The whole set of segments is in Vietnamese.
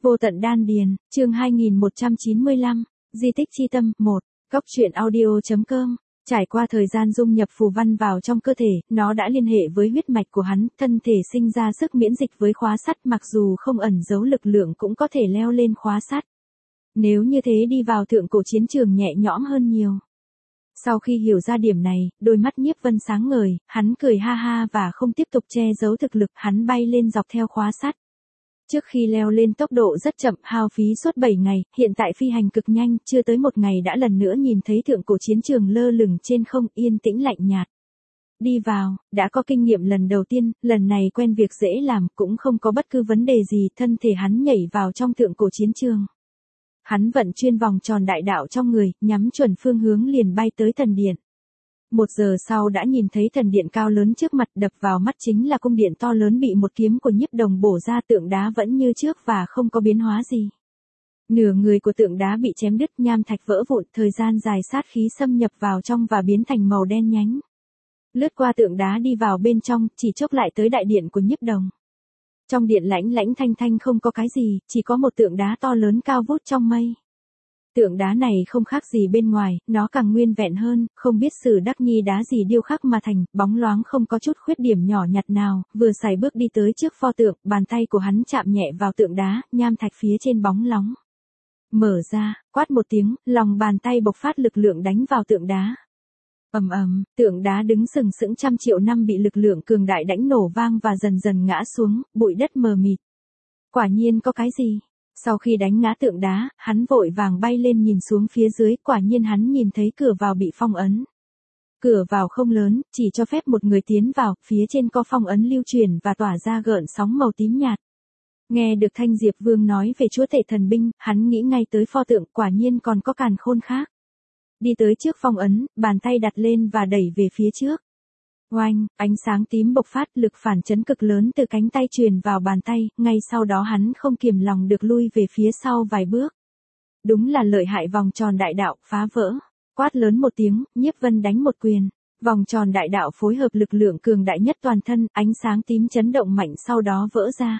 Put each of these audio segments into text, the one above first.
Vô tận đan điền, chương 2195, di tích chi tâm, 1, góc truyện audio.com. Trải qua thời gian dung nhập phù văn vào trong cơ thể, nó đã liên hệ với huyết mạch của hắn, thân thể sinh ra sức miễn dịch với khóa sắt, mặc dù không ẩn giấu lực lượng cũng có thể leo lên khóa sắt. Nếu như thế đi vào thượng cổ chiến trường nhẹ nhõm hơn nhiều. Sau khi hiểu ra điểm này, đôi mắt Nhiếp Vân sáng ngời, hắn cười ha ha và không tiếp tục che giấu thực lực, hắn bay lên dọc theo khóa sắt. Trước khi leo lên tốc độ rất chậm, hao phí suốt 7 ngày, hiện tại phi hành cực nhanh, chưa tới một ngày đã lần nữa nhìn thấy thượng cổ chiến trường lơ lửng trên không, yên tĩnh lạnh nhạt. Đi vào, đã có kinh nghiệm lần đầu tiên, lần này quen việc dễ làm, cũng không có bất cứ vấn đề gì, thân thể hắn nhảy vào trong thượng cổ chiến trường. Hắn vận chuyên vòng tròn đại đạo trong người, nhắm chuẩn phương hướng liền bay tới thần điện. 1 giờ sau đã nhìn thấy thần điện cao lớn trước mặt, đập vào mắt chính là cung điện to lớn bị một kiếm của Nhiếp Đồng bổ ra, tượng đá vẫn như trước và không có biến hóa gì. Nửa người của tượng đá bị chém đứt, nham thạch vỡ vụn, thời gian dài sát khí xâm nhập vào trong và biến thành màu đen nhánh. Lướt qua tượng đá đi vào bên trong, chỉ chốc lại tới đại điện của Nhiếp Đồng. Trong điện lãnh lãnh thanh thanh không có cái gì, chỉ có một tượng đá to lớn cao vút trong mây. Tượng đá này không khác gì bên ngoài, nó càng nguyên vẹn hơn, không biết Sử Đắc Nhi đá gì điêu khắc mà thành, bóng loáng không có chút khuyết điểm nhỏ nhặt nào, vừa sải bước đi tới trước pho tượng, bàn tay của hắn chạm nhẹ vào tượng đá, nham thạch phía trên bóng lóng. Mở ra, quát một tiếng, lòng bàn tay bộc phát lực lượng đánh vào tượng đá. Ầm ầm, tượng đá đứng sừng sững trăm triệu năm bị lực lượng cường đại đánh nổ vang và dần dần ngã xuống, bụi đất mờ mịt. Quả nhiên có cái gì? Sau khi đánh ngã tượng đá, hắn vội vàng bay lên nhìn xuống phía dưới, quả nhiên hắn nhìn thấy cửa vào bị phong ấn. Cửa vào không lớn, chỉ cho phép một người tiến vào, phía trên có phong ấn lưu truyền và tỏa ra gợn sóng màu tím nhạt. Nghe được Thanh Diệp Vương nói về chúa tể thần binh, hắn nghĩ ngay tới pho tượng, quả nhiên còn có càn khôn khác. Đi tới trước phong ấn, bàn tay đặt lên và đẩy về phía trước. Oanh, ánh sáng tím bộc phát, lực phản chấn cực lớn từ cánh tay truyền vào bàn tay, ngay sau đó hắn không kiềm lòng được lui về phía sau vài bước. Đúng là lợi hại, vòng tròn đại đạo, phá vỡ. Quát lớn một tiếng, Nhiếp Vân đánh một quyền. Vòng tròn đại đạo phối hợp lực lượng cường đại nhất toàn thân, ánh sáng tím chấn động mạnh sau đó vỡ ra.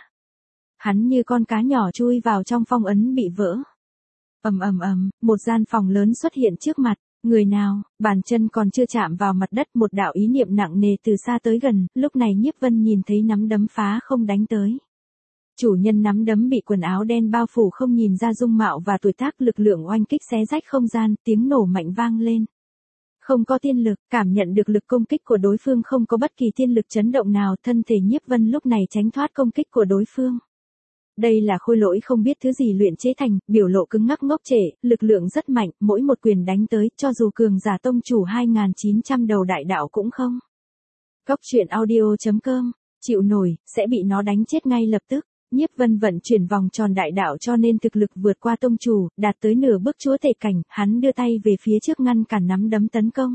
Hắn như con cá nhỏ chui vào trong phong ấn bị vỡ. Ầm ầm ầm, một gian phòng lớn xuất hiện trước mặt. Người nào, bàn chân còn chưa chạm vào mặt đất, một đạo ý niệm nặng nề từ xa tới gần, lúc này Nhiếp Vân nhìn thấy nắm đấm phá không đánh tới. Chủ nhân nắm đấm bị quần áo đen bao phủ, không nhìn ra dung mạo và tuổi tác, lực lượng oanh kích xé rách không gian, tiếng nổ mạnh vang lên. Không có tiên lực, cảm nhận được lực công kích của đối phương, không có bất kỳ tiên lực chấn động nào, thân thể Nhiếp Vân lúc này tránh thoát công kích của đối phương. Đây là khôi lỗi không biết thứ gì luyện chế thành, biểu lộ cứng ngắc ngốc trệ, lực lượng rất mạnh, mỗi một quyền đánh tới, cho dù cường giả tông chủ 2.900 đầu đại đạo cũng không. Góc truyện audio.com, chịu nổi, sẽ bị nó đánh chết ngay lập tức. Nhiếp Vân vận chuyển vòng tròn đại đạo cho nên thực lực vượt qua tông chủ, đạt tới nửa bước chúa tể cảnh, hắn đưa tay về phía trước ngăn cản nắm đấm tấn công.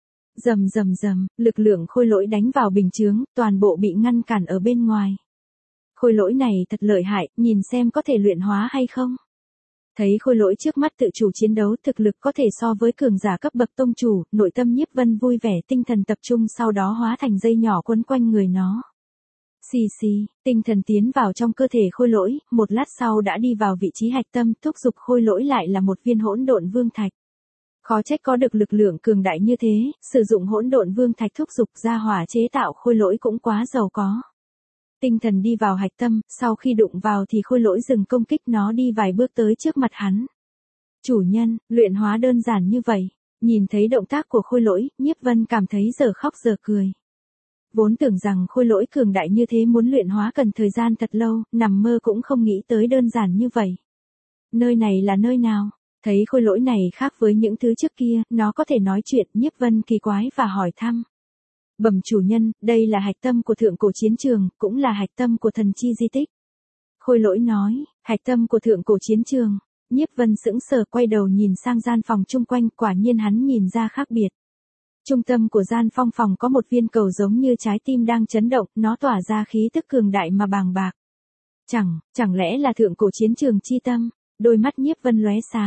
Rầm rầm rầm, lực lượng khôi lỗi đánh vào bình chướng, toàn bộ bị ngăn cản ở bên ngoài. Khôi lỗi này thật lợi hại, nhìn xem có thể luyện hóa hay không. Thấy khôi lỗi trước mắt tự chủ chiến đấu, thực lực có thể so với cường giả cấp bậc tông chủ, nội tâm Nhiếp Vân vui vẻ, tinh thần tập trung, sau đó hóa thành dây nhỏ quấn quanh người nó. Xì xì, tinh thần tiến vào trong cơ thể khôi lỗi, một lát sau đã đi vào vị trí hạch tâm, thúc giục khôi lỗi lại là một viên hỗn độn vương thạch. Khó trách có được lực lượng cường đại như thế, sử dụng hỗn độn vương thạch thúc giục ra hỏa chế tạo khôi lỗi cũng quá giàu có. Tinh thần đi vào hạch tâm, sau khi đụng vào thì khôi lỗi dừng công kích, nó đi vài bước tới trước mặt hắn. Chủ nhân, luyện hóa đơn giản như vậy. Nhìn thấy động tác của khôi lỗi, Nhiếp Vân cảm thấy giờ khóc giờ cười. Vốn tưởng rằng khôi lỗi cường đại như thế muốn luyện hóa cần thời gian thật lâu, nằm mơ cũng không nghĩ tới đơn giản như vậy. Nơi này là nơi nào? Thấy khôi lỗi này khác với những thứ trước kia, nó có thể nói chuyện, Nhiếp Vân kỳ quái và hỏi thăm. Bẩm chủ nhân, đây là hạch tâm của thượng cổ chiến trường, cũng là hạch tâm của thần chi di tích. Khôi lỗi nói, hạch tâm của thượng cổ chiến trường. Nhiếp Vân sững sờ quay đầu nhìn sang gian phòng chung quanh, quả nhiên hắn nhìn ra khác biệt. Trung tâm của gian phòng có một viên cầu giống như trái tim đang chấn động, nó tỏa ra khí tức cường đại mà bàng bạc. Chẳng lẽ là thượng cổ chiến trường chi tâm? Đôi mắt Nhiếp Vân lóe sáng.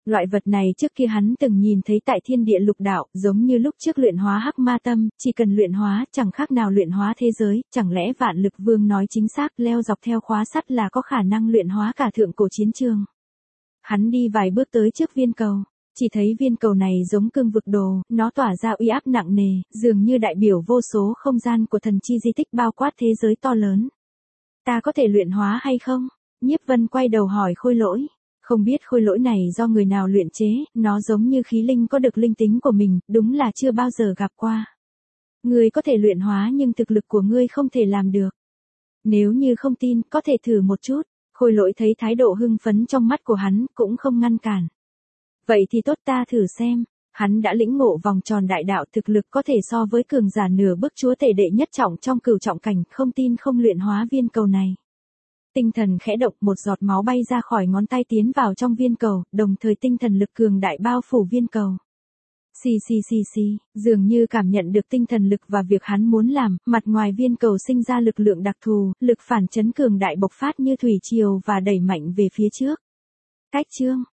Loại vật này trước kia hắn từng nhìn thấy tại thiên địa lục đạo, giống như lúc trước luyện hóa hắc ma tâm, chỉ cần luyện hóa, chẳng khác nào luyện hóa thế giới, chẳng lẽ Vạn Lực Vương nói chính xác, leo dọc theo khóa sắt là có khả năng luyện hóa cả thượng cổ chiến trường. Hắn đi vài bước tới trước viên cầu, chỉ thấy viên cầu này giống cương vực đồ, nó tỏa ra uy áp nặng nề, dường như đại biểu vô số không gian của thần chi di tích bao quát thế giới to lớn. Ta có thể luyện hóa hay không? Nhiếp Vân quay đầu hỏi Khôi Lỗi. Không biết khôi lỗi này do người nào luyện chế, nó giống như khí linh có được linh tính của mình, đúng là chưa bao giờ gặp qua. Ngươi có thể luyện hóa nhưng thực lực của ngươi không thể làm được. Nếu như không tin, có thể thử một chút. Khôi lỗi thấy thái độ hưng phấn trong mắt của hắn, cũng không ngăn cản. Vậy thì tốt, ta thử xem. Hắn đã lĩnh ngộ vòng tròn đại đạo, thực lực có thể so với cường giả nửa bước chúa tể đệ nhất trọng trong cửu trọng cảnh, không tin không luyện hóa viên cầu này. Tinh thần khẽ động, một giọt máu bay ra khỏi ngón tay tiến vào trong viên cầu, đồng thời tinh thần lực cường đại bao phủ viên cầu. Xì xì xì xì, dường như cảm nhận được tinh thần lực và việc hắn muốn làm, mặt ngoài viên cầu sinh ra lực lượng đặc thù, lực phản chấn cường đại bộc phát như thủy triều và đẩy mạnh về phía trước. Cách chương